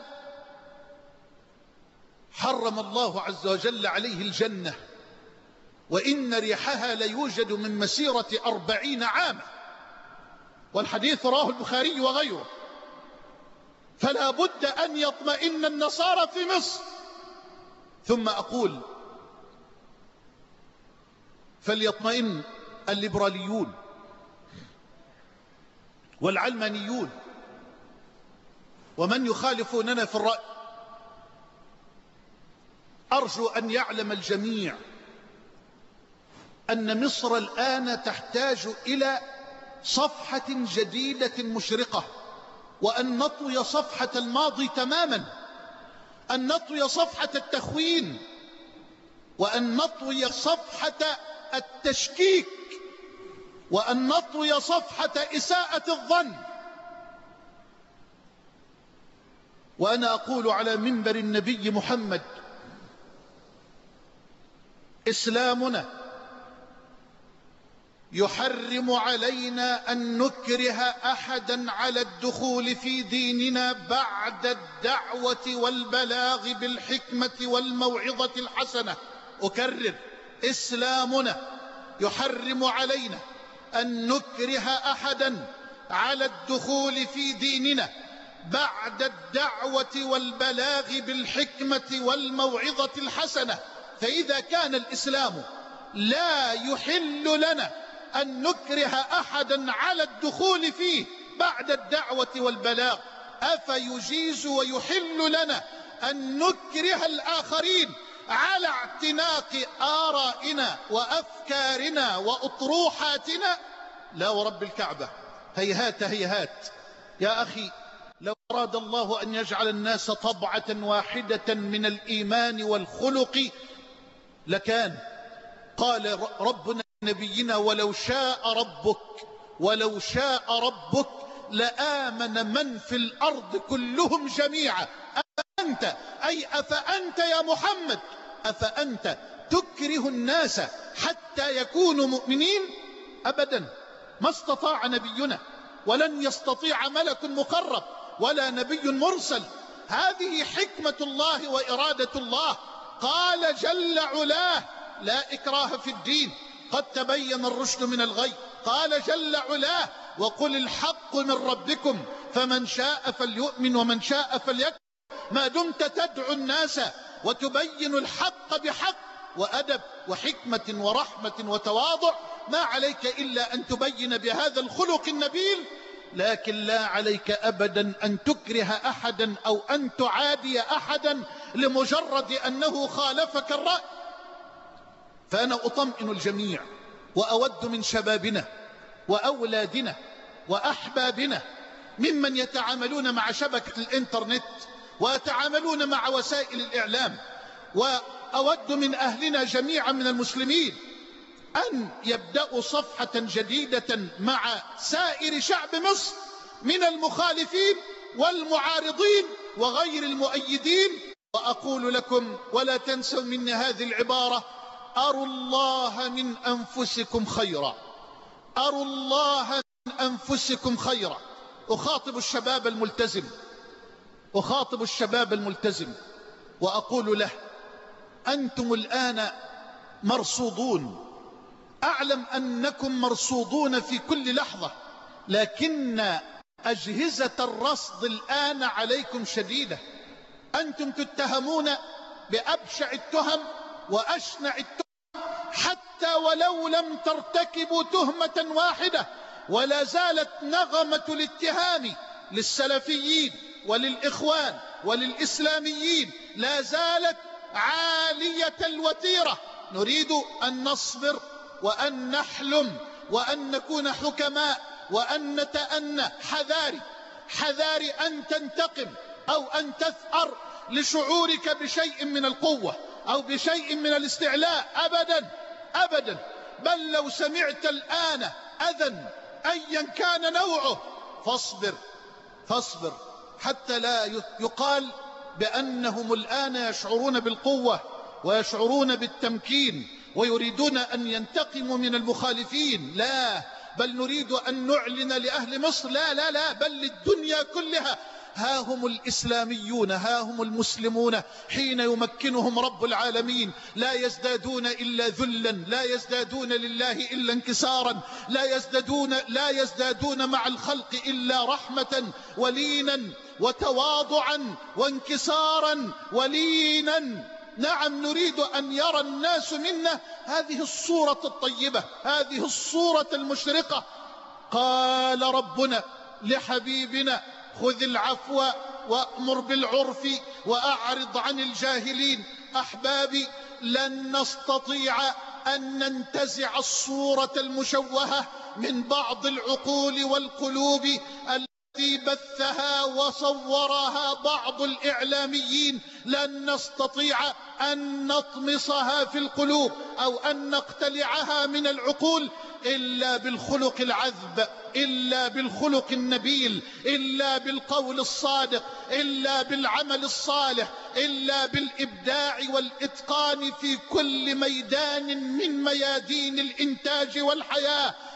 B: حرم الله عز وجل عليه الجنة، وإن ريحها ليوجد من مسيرة 40 عاما، والحديث رواه البخاري وغيره. فلا بد أن يطمئن النصارى في مصر. ثم أقول فليطمئن الليبراليون والعلمانيون ومن يخالفوننا في الرأي. أرجو أن يعلم الجميع أن مصر الآن تحتاج إلى صفحة جديدة مشرقة، وأن نطوي صفحة الماضي تماما، أن نطوي صفحة التخوين، وأن نطوي صفحة التشكيك، وأن نطوي صفحة إساءة الظن. وأنا أقول على منبر النبي محمد: إسلامنا يحرم علينا أن نكره أحدا على الدخول في ديننا بعد الدعوة والبلاغ بالحكمة والموعظة الحسنة. أكرر: إسلامنا يحرم علينا أن نكره أحدا على الدخول في ديننا بعد الدعوة والبلاغ بالحكمة والموعظة الحسنة. فإذا كان الإسلام لا يحل لنا أن نكره أحدا على الدخول فيه بعد الدعوة والبلاغ، أفيجيز ويحل لنا أن نكره الآخرين على اعتناق آرائنا وأفكارنا وأطروحاتنا؟ لا ورب الكعبة، هيهات هيهات. يا أخي، لو أراد الله أن يجعل الناس طبعة واحدة من الإيمان والخلق لكان. قال ربنا لنبينا: ولو شاء ربك لآمن من في الأرض كلهم جميعا أفأنت يا محمد، أفأنت تكره الناس حتى يكونوا مؤمنين؟ أبدا، ما استطاع نبينا، ولن يستطيع ملك مقرب ولا نبي مرسل. هذه حكمة الله وإرادة الله. قال جل علاه: لا إكراه في الدين، قد تبين الرشد من الغي. قال جل علاه: وقل الحق من ربكم فمن شاء فليؤمن ومن شاء فليكفر. ما دمت تدعو الناس وتبين الحق بحق وأدب وحكمة ورحمة وتواضع، ما عليك إلا أن تبين بهذا الخلق النبيل. لكن لا عليك أبدا أن تكره أحدا أو أن تعادي أحدا لمجرد أنه خالفك الرأي. فأنا أطمئن الجميع وأود من شبابنا وأولادنا وأحبابنا ممن يتعاملون مع شبكة الإنترنت ويتعاملون مع وسائل الإعلام، وأود من أهلنا جميعا من المسلمين أن يبدأوا صفحة جديدة مع سائر شعب مصر من المخالفين والمعارضين وغير المؤيدين. وأقول لكم: ولا تنسوا مني هذه العبارة: أروا الله من أنفسكم خيرا، أروا الله من أنفسكم خيرا. أخاطب الشباب الملتزم وأقول له: أنتم الآن مرصودون، أعلم أنكم مرصودون في كل لحظة، لكن أجهزة الرصد الآن عليكم شديدة. أنتم تتهمون بأبشع التهم وأشنع التهم، حتى ولو لم ترتكبوا تهمة واحدة، ولا زالت نغمة الاتهام للسلفيين وللإخوان وللإسلاميين لا زالت عالية الوتيرة. نريد أن نصبر وأن نحلم وأن نكون حكماء وأن نتأنى. حذاري أن تنتقم أو أن تثأر لشعورك بشيء من القوة أو بشيء من الاستعلاء، أبدا أبدا. بل لو سمعت الآن أذى أيا كان نوعه فاصبر حتى لا يقال بأنهم الآن يشعرون بالقوة ويشعرون بالتمكين ويريدون أن ينتقموا من المخالفين. لا، بل نريد أن نعلن لأهل مصر: لا، بل للدنيا كلها: ها هم الإسلاميون، ها هم المسلمون حين يمكنهم رب العالمين لا يزدادون إلا ذلا، لا يزدادون لله إلا انكسارا، لا يزدادون مع الخلق إلا رحمة ولينا وتواضعا وانكسارا ولينا. نعم، نريد أن يرى الناس منا هذه الصورة الطيبة، هذه الصورة المشرقة. قال ربنا لحبيبنا: خذ العفو وأمر بالعرف وأعرض عن الجاهلين. أحبابي، لن نستطيع أن ننتزع الصورة المشوهة من بعض العقول والقلوب التي بثها وصورها بعض الإعلاميين. لن نستطيع أن نطمسها في القلوب أو أن نقتلعها من العقول إلا بالخلق العذب، إلا بالخلق النبيل، إلا بالقول الصادق، إلا بالعمل الصالح، إلا بالإبداع والإتقان في كل ميدان من ميادين الإنتاج والحياة.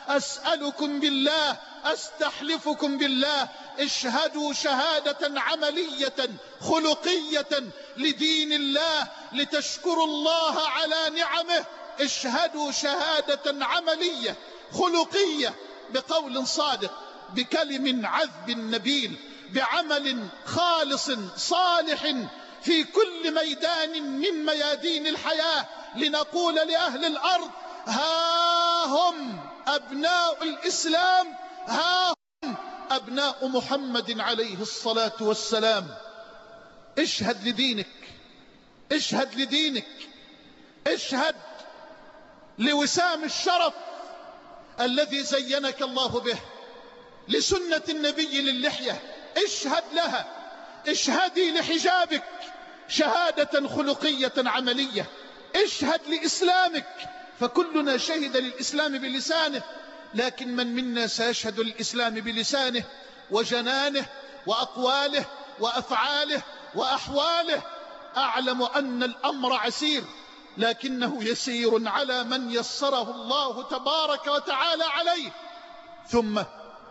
B: أسألكم بالله، أستحلفكم بالله، اشهدوا شهادة عملية خلقية لدين الله لتشكروا الله على نعمه. اشهدوا شهادة عملية خلقية بقول صادق، بكلم عذب نبيل، بعمل خالص صالح في كل ميدان من ميادين الحياة، لنقول لأهل الأرض: ها هم أبناء الإسلام، ها هم أبناء محمد عليه الصلاة والسلام. اشهد لدينك، اشهد لدينك، اشهد لوسام الشرف الذي زينك الله به، لسنة النبي للحية، اشهد لها. اشهدي لحجابك شهادة خلقية عملية. اشهد لإسلامك، فكلنا شهد للإسلام بلسانه، لكن من منا سيشهد للإسلام بلسانه وجنانه وأقواله وأفعاله وأحواله؟ أعلم أن الأمر عسير، لكنه يسير على من يسره الله تبارك وتعالى عليه. ثم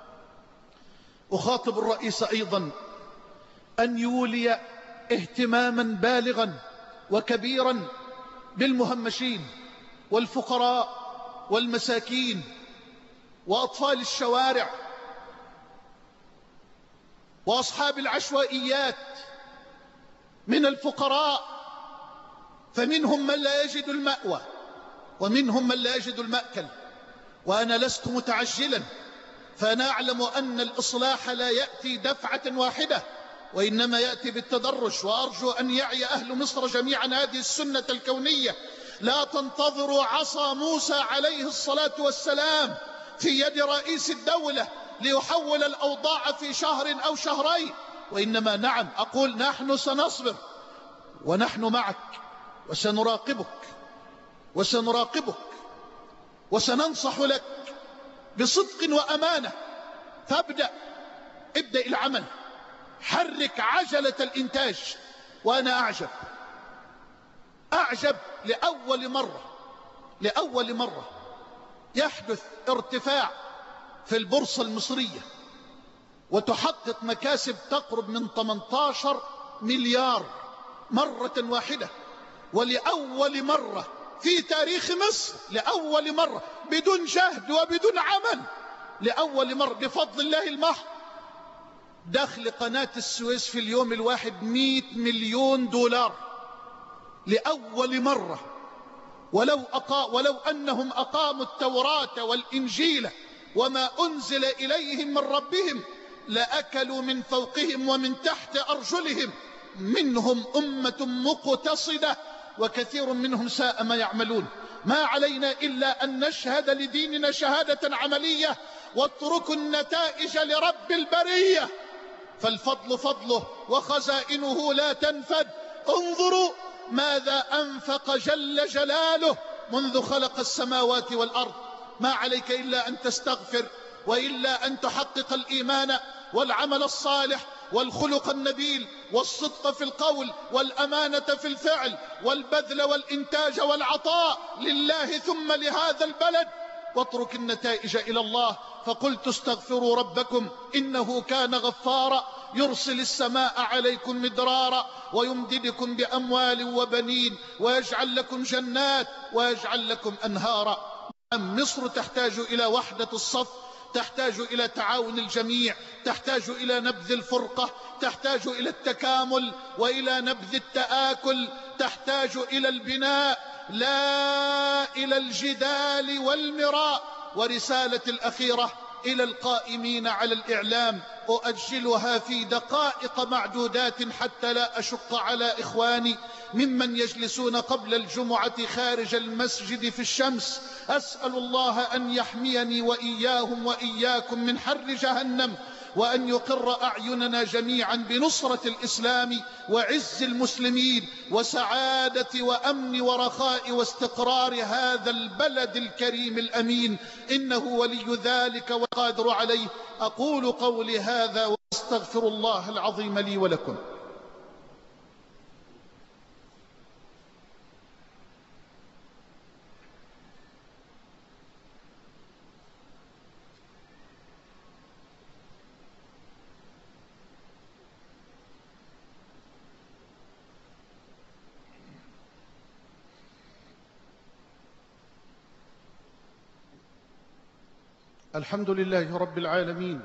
B: أخاطب الرئيس أيضا أن يولي اهتماما بالغا وكبيرا بالمهمشين والفقراء والمساكين وأطفال الشوارع وأصحاب العشوائيات من الفقراء، فمنهم من لا يجد المأوى ومنهم من لا يجد المأكل. وأنا لست متعجلا، فأنا أعلم أن الإصلاح لا يأتي دفعة واحدة، وإنما يأتي بالتدرج. وأرجو أن يعي أهل مصر جميعا هذه السنة الكونية: لا تنتظروا عصا موسى عليه الصلاة والسلام في يد رئيس الدولة ليحول الأوضاع في شهر أو شهرين، وإنما نعم أقول نحن سنصبر ونحن معك وسنراقبك وسننصح لك بصدق وأمانة. فابدأ العمل، حرك عجلة الإنتاج. وأنا أعجب لأول مرة يحدث ارتفاع في البورصة المصرية وتحقق مكاسب تقرب من 18 مليار مرة واحدة، ولأول مرة في تاريخ مصر، لأول مرة بدون جهد وبدون عمل، لأول مرة بفضل الله المحض، دخل قناة السويس في اليوم الواحد 100 مليون دولار لأول مرة. ولو أنهم أقاموا التوراة والإنجيل وما أنزل إليهم من ربهم لأكلوا من فوقهم ومن تحت أرجلهم، منهم أمة مقتصدة وكثير منهم ساء ما يعملون. ما علينا إلا أن نشهد لديننا شهادة عملية، واتركوا النتائج لرب البرية، فالفضل فضله وخزائنه لا تنفد. انظروا ماذا أنفق جل جلاله منذ خلق السماوات والأرض. ما عليك إلا أن تستغفر، وإلا أن تحقق الإيمان والعمل الصالح والخلق النبيل والصدق في القول والأمانة في الفعل والبذل والإنتاج والعطاء لله ثم لهذا البلد، واترك النتائج إلى الله. فقلت استغفروا ربكم إنه كان غفارا، يرسل السماء عليكم مدرارا ويمددكم بأموال وبنين ويجعل لكم جنات ويجعل لكم أنهارا. مصر تحتاج إلى وحدة الصف، تحتاج إلى تعاون الجميع، تحتاج إلى نبذ الفرقة، تحتاج إلى التكامل وإلى نبذ التآكل، تحتاج إلى البناء لا إلى الجدال والمراء. ورسالة الأخيرة إلى القائمين على الإعلام أؤجلها في دقائق معدودات حتى لا أشق على إخواني ممن يجلسون قبل الجمعة خارج المسجد في الشمس. أسأل الله أن يحميني وإياهم وإياكم من حر جهنم، وأن يقر أعيننا جميعا بنصرة الإسلام وعز المسلمين وسعادة وأمن ورخاء واستقرار هذا البلد الكريم الأمين، إنه ولي ذلك والقادر عليه. أقول قولي هذا واستغفر الله العظيم لي ولكم. الحمد لله رب العالمين،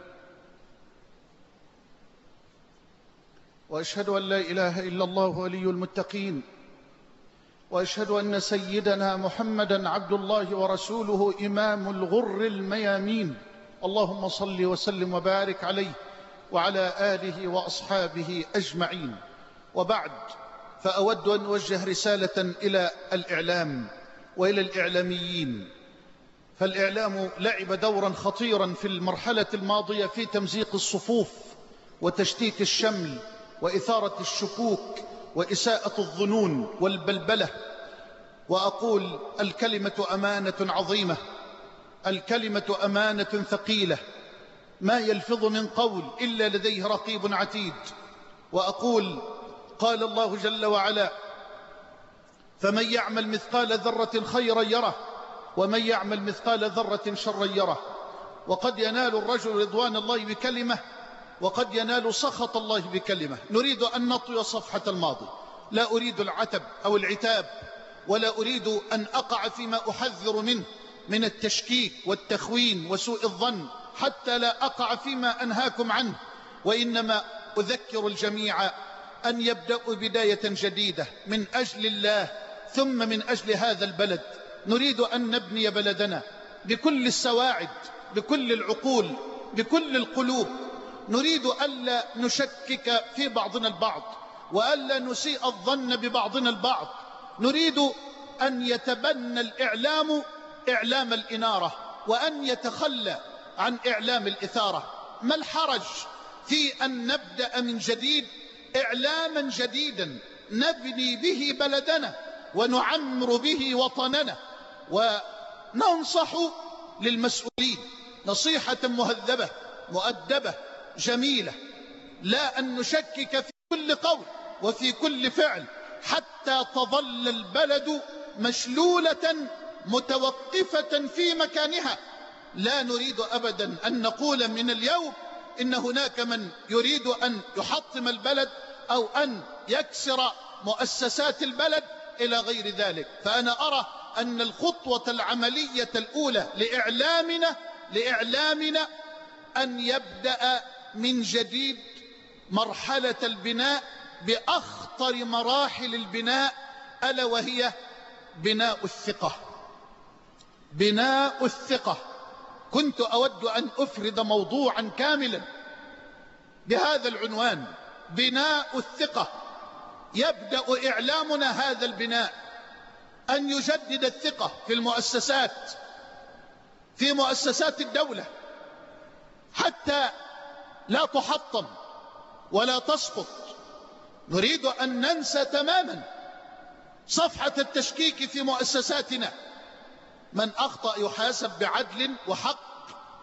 B: وأشهد أن لا إله إلا الله ولي المتقين، وأشهد أن سيدنا محمدًا عبد الله ورسوله إمام الغر الميامين. اللهم صل وسلم وبارك عليه وعلى آله وأصحابه أجمعين. وبعد، فأود أن أوجه رسالة إلى الإعلام وإلى الإعلاميين. فالإعلام لعب دورا خطيرا في المرحلة الماضية في تمزيق الصفوف وتشتيت الشمل وإثارة الشكوك وإساءة الظنون والبلبلة. وأقول: الكلمة أمانة عظيمة، الكلمة أمانة ثقيلة، ما يلفظ من قول إلا لديه رقيب عتيد. وأقول: قال الله جل وعلا: فمن يعمل مثقال ذرة خيرا يره، ومن يعمل مثقال ذرة شرا يره. وقد ينال الرجل رضوان الله بكلمة، وقد ينال سخط الله بكلمة. نريد أن نطوي صفحة الماضي. لا أريد العتب أو العتاب، ولا أريد أن أقع فيما أحذر منه من التشكيك والتخوين وسوء الظن، حتى لا أقع فيما أنهاكم عنه. وإنما أذكر الجميع أن يبدأوا بداية جديدة من أجل الله، ثم من أجل هذا البلد. نريد أن نبني بلدنا بكل السواعد، بكل العقول، بكل القلوب. نريد ألا نشكك في بعضنا البعض، وألا نسيء الظن ببعضنا البعض. نريد أن يتبنى الإعلام إعلام الإنارة، وأن يتخلى عن إعلام الإثارة. ما الحرج في أن نبدأ من جديد إعلاما جديدا نبني به بلدنا ونعمر به وطننا؟ وننصح للمسؤولين نصيحة مهذبة مؤدبة جميلة، لا أن نشكك في كل قول وفي كل فعل، حتى تظل البلد مشلولة متوقفة في مكانها. لا نريد أبدا أن نقول من اليوم إن هناك من يريد أن يحطم البلد أو أن يكسر مؤسسات البلد إلى غير ذلك. فأنا أرى أن الخطوة العملية الأولى لإعلامنا أن يبدأ من جديد مرحلة البناء بأخطر مراحل البناء، ألا وهي بناء الثقة. بناء الثقة. كنت أود أن أفرد موضوعا كاملا بهذا العنوان: بناء الثقة. يبدأ إعلامنا هذا البناء أن يجدد الثقة في المؤسسات، في مؤسسات الدولة، حتى لا تحطم ولا تسقط. نريد أن ننسى تماما صفحة التشكيك في مؤسساتنا. من أخطأ يحاسب بعدل وحق.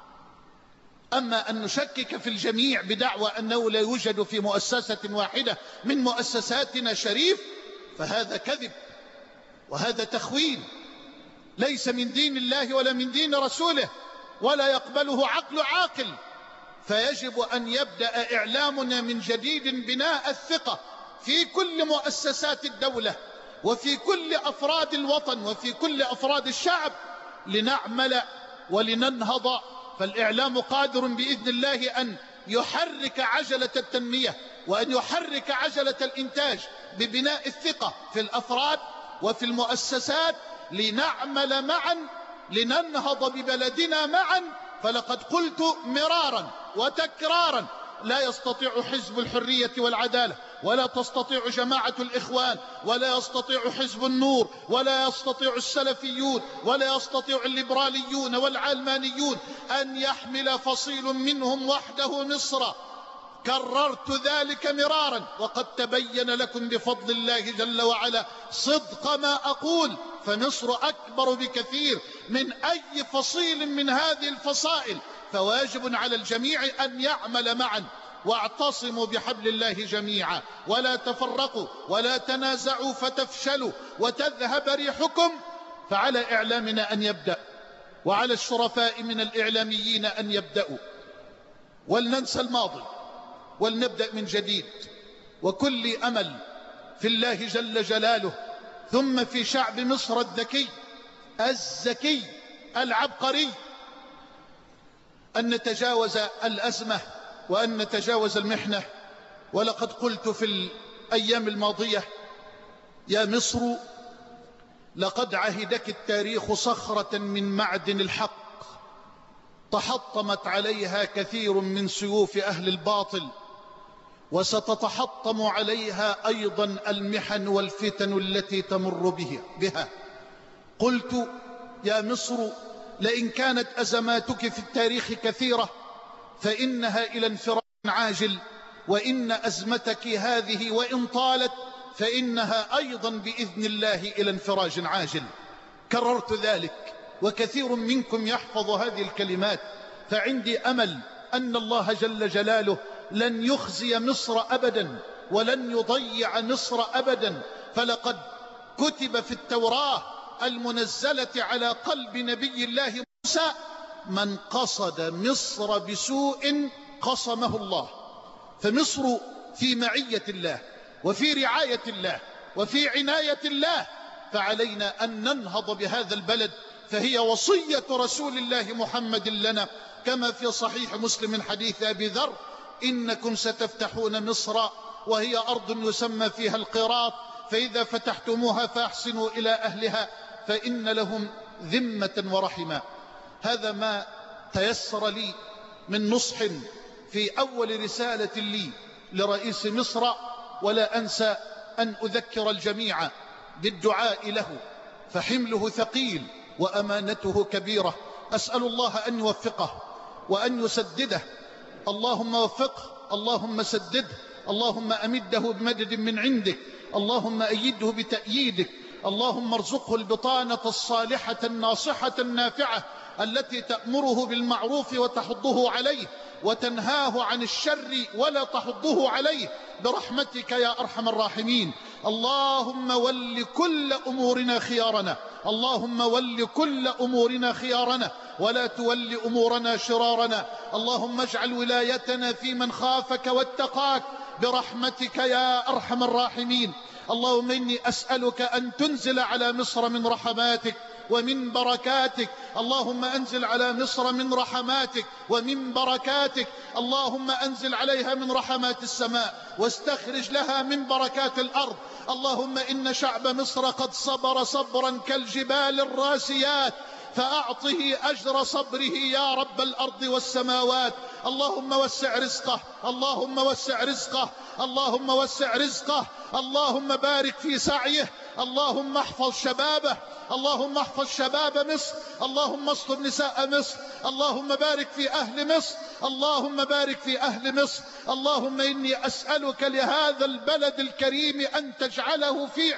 B: أما أن نشكك في الجميع بدعوى أنه لا يوجد في مؤسسة واحدة من مؤسساتنا شريف، فهذا كذب وهذا تخوين، ليس من دين الله ولا من دين رسوله، ولا يقبله عقل عاقل. فيجب أن يبدأ إعلامنا من جديد بناء الثقة في كل مؤسسات الدولة، وفي كل أفراد الوطن، وفي كل أفراد الشعب، لنعمل ولننهض. فالإعلام قادر بإذن الله أن يحرك عجلة التنمية، وأن يحرك عجلة الإنتاج ببناء الثقة في الأفراد وفي المؤسسات، لنعمل معا، لننهض ببلدنا معا. فلقد قلت مرارا وتكرارا: لا يستطيع حزب الحرية والعدالة، ولا تستطيع جماعة الإخوان، ولا يستطيع حزب النور، ولا يستطيع السلفيون، ولا يستطيع الليبراليون والعلمانيون أن يحمل فصيل منهم وحده مصر. كررت ذلك مرارا، وقد تبين لكم بفضل الله جل وعلا صدق ما أقول. فمصر أكبر بكثير من أي فصيل من هذه الفصائل. فواجب على الجميع أن يعمل معا. واعتصموا بحبل الله جميعا ولا تفرقوا ولا تنازعوا فتفشلوا وتذهب ريحكم. فعلى إعلامنا أن يبدأ، وعلى الشرفاء من الإعلاميين أن يبدأوا. ولننسى الماضي ولنبدأ من جديد. وكل أمل في الله جل جلاله، ثم في شعب مصر الذكي الزكي العبقري. أن نتجاوز الأزمة وأن نتجاوز المحنة. ولقد قلت في الأيام الماضية: يا مصر، لقد عهدك التاريخ صخرة من معدن الحق، تحطمت عليها كثير من سيوف أهل الباطل، وستتحطم عليها أيضا المحن والفتن التي تمر بها. قلت: يا مصر، لئن كانت أزماتك في التاريخ كثيرة فإنها إلى انفراج عاجل، وإن أزمتك هذه وإن طالت فإنها أيضا بإذن الله إلى انفراج عاجل. كررت ذلك، وكثير منكم يحفظ هذه الكلمات، فعندي أمل أن الله جل جلاله لن يخزي مصر أبدا ولن يضيع مصر أبدا. فلقد كتب في التوراة المنزلة على قلب نبي الله موسى: من قصد مصر بسوء قصمه الله. فمصر في معية الله وفي رعاية الله وفي عناية الله، فعلينا أن ننهض بهذا البلد، فهي وصية رسول الله محمد لنا، كما في صحيح مسلم حديث أبي ذر: إنكم ستفتحون مصر وهي أرض يسمى فيها القراط، فإذا فتحتموها فأحسنوا إلى أهلها فإن لهم ذمة ورحمة. هذا ما تيسر لي من نصح في أول رسالة لي لرئيس مصر، ولا أنسى أن أذكر الجميع بالدعاء له، فحمله ثقيل وأمانته كبيرة. أسأل الله أن يوفقه وأن يسدده. اللهم وفقه، اللهم سدده، اللهم أمده بمدد من عندك، اللهم أيده بتأييدك، اللهم ارزقه البطانة الصالحة الناصحة النافعة التي تأمره بالمعروف وتحضه عليه، وتنهاه عن الشر ولا تحضه عليه، برحمتك يا أرحم الراحمين. اللهم ول كل أمورنا خيارنا، اللهم ول كل أمورنا خيارنا، ولا تول أمورنا شرارنا. اللهم اجعل ولايتنا في من خافك واتقاك، برحمتك يا أرحم الراحمين. اللهم إني أسألك أن تنزل على مصر من رحماتك ومن بركاتك. اللهم أنزل على مصر من رحماتك ومن بركاتك. اللهم أنزل عليها من رحمات السماء واستخرج لها من بركات الأرض. اللهم إن شعب مصر قد صبر صبرا كالجبال الراسيات، فأعطه أجر صبره يا رب الأرض والسماوات. اللهم وسع رزقه، اللهم وسع رزقه، اللهم وسع رزقه. اللهم بارك في سعيه، اللهم احفظ شبابه، اللهم احفظ شباب مصر، اللهم استر نساء مصر، اللهم بارك في أهل مصر، اللهم بارك في أهل مصر. اللهم إني أسألك لهذا البلد الكريم أن تجعله في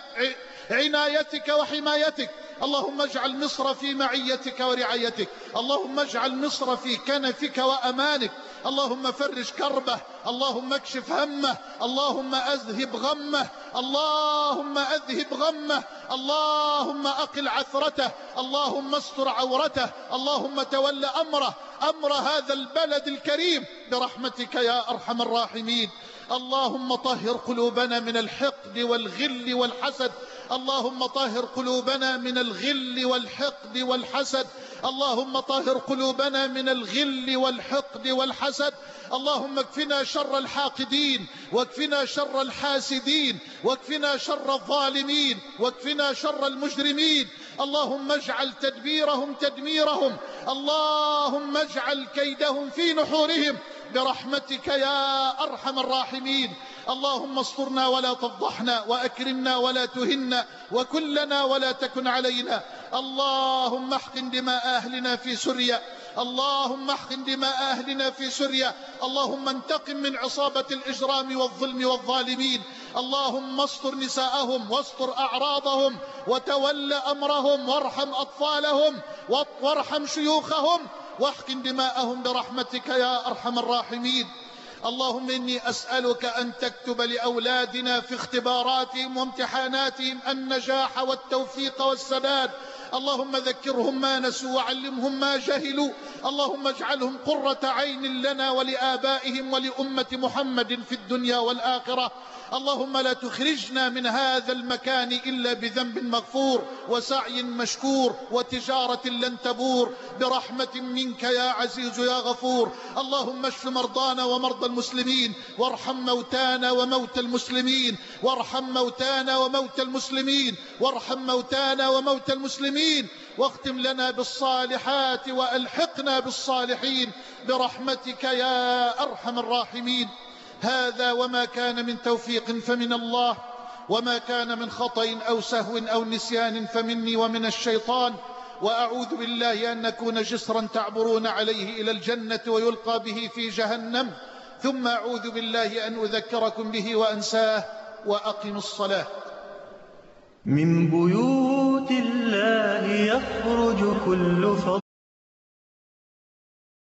B: عنايتك وحمايتك. اللهم اجعل مصر في معيتك ورعايتك، اللهم اجعل مصر في كنفك وأمانك. اللهم فرج كربه، اللهم اكشف همه، اللهم أذهب غمه، اللهم أذهب غمه، اللهم أقل عثرته، اللهم استر عورته، اللهم تول أمر هذا البلد الكريم برحمتك يا أرحم الراحمين. اللهم طهر قلوبنا من الحقد والغل والحسد، اللهم طهر قلوبنا من الغل والحقد والحسد، اللهم طهر قلوبنا من الغل والحقد والحسد. اللهم اكفنا شر الحاقدين، واكفنا شر الحاسدين، واكفنا شر الظالمين، واكفنا شر المجرمين. اللهم اجعل تدبيرهم تدميرهم، اللهم اجعل كيدهم في نحورهم برحمتك يا أرحم الراحمين. اللهم استرنا ولا تفضحنا، وأكرمنا ولا تهنا، وكلنا ولا تكن علينا. اللهم احقن دماء أهلنا في سوريا، اللهم احقن دماء أهلنا في سوريا. اللهم انتقم من عصابة الإجرام والظلم والظالمين. اللهم استر نساءهم واستر أعراضهم وتول أمرهم، وارحم أطفالهم وارحم شيوخهم، واحقن دماءهم برحمتك يا أرحم الراحمين. اللهم إني أسألك أن تكتب لأولادنا في اختباراتهم وامتحاناتهم النجاح والتوفيق والسداد. اللهم ذكرهم ما نسوا وعلمهم ما جهلوا. اللهم اجعلهم قرة عين لنا ولآبائهم ولأمة محمد في الدنيا والآخرة. اللهم لا تخرجنا من هذا المكان إلا بذنب مغفور وسعي مشكور وتجارة لن تبور، برحمة منك يا عزيز يا غفور. اللهم اشف مرضانا ومرضى المسلمين، وارحم موتانا وموتى المسلمين، وارحم موتانا وموتى المسلمين، وارحم موتانا وموتى المسلمين، واختم لنا بالصالحات وألحقنا بالصالحين برحمتك يا أرحم الراحمين. هذا وما كان من توفيق فمن الله، وما كان من خطأ أو سهو أو نسيان فمني ومن الشيطان. وأعوذ بالله أن نكون جسرا تعبرون عليه إلى الجنة ويلقى به في جهنم، ثم أعوذ بالله أن أذكركم به وأنساه. وأقم الصلاة.
A: من بيوت الله يخرج كل فضل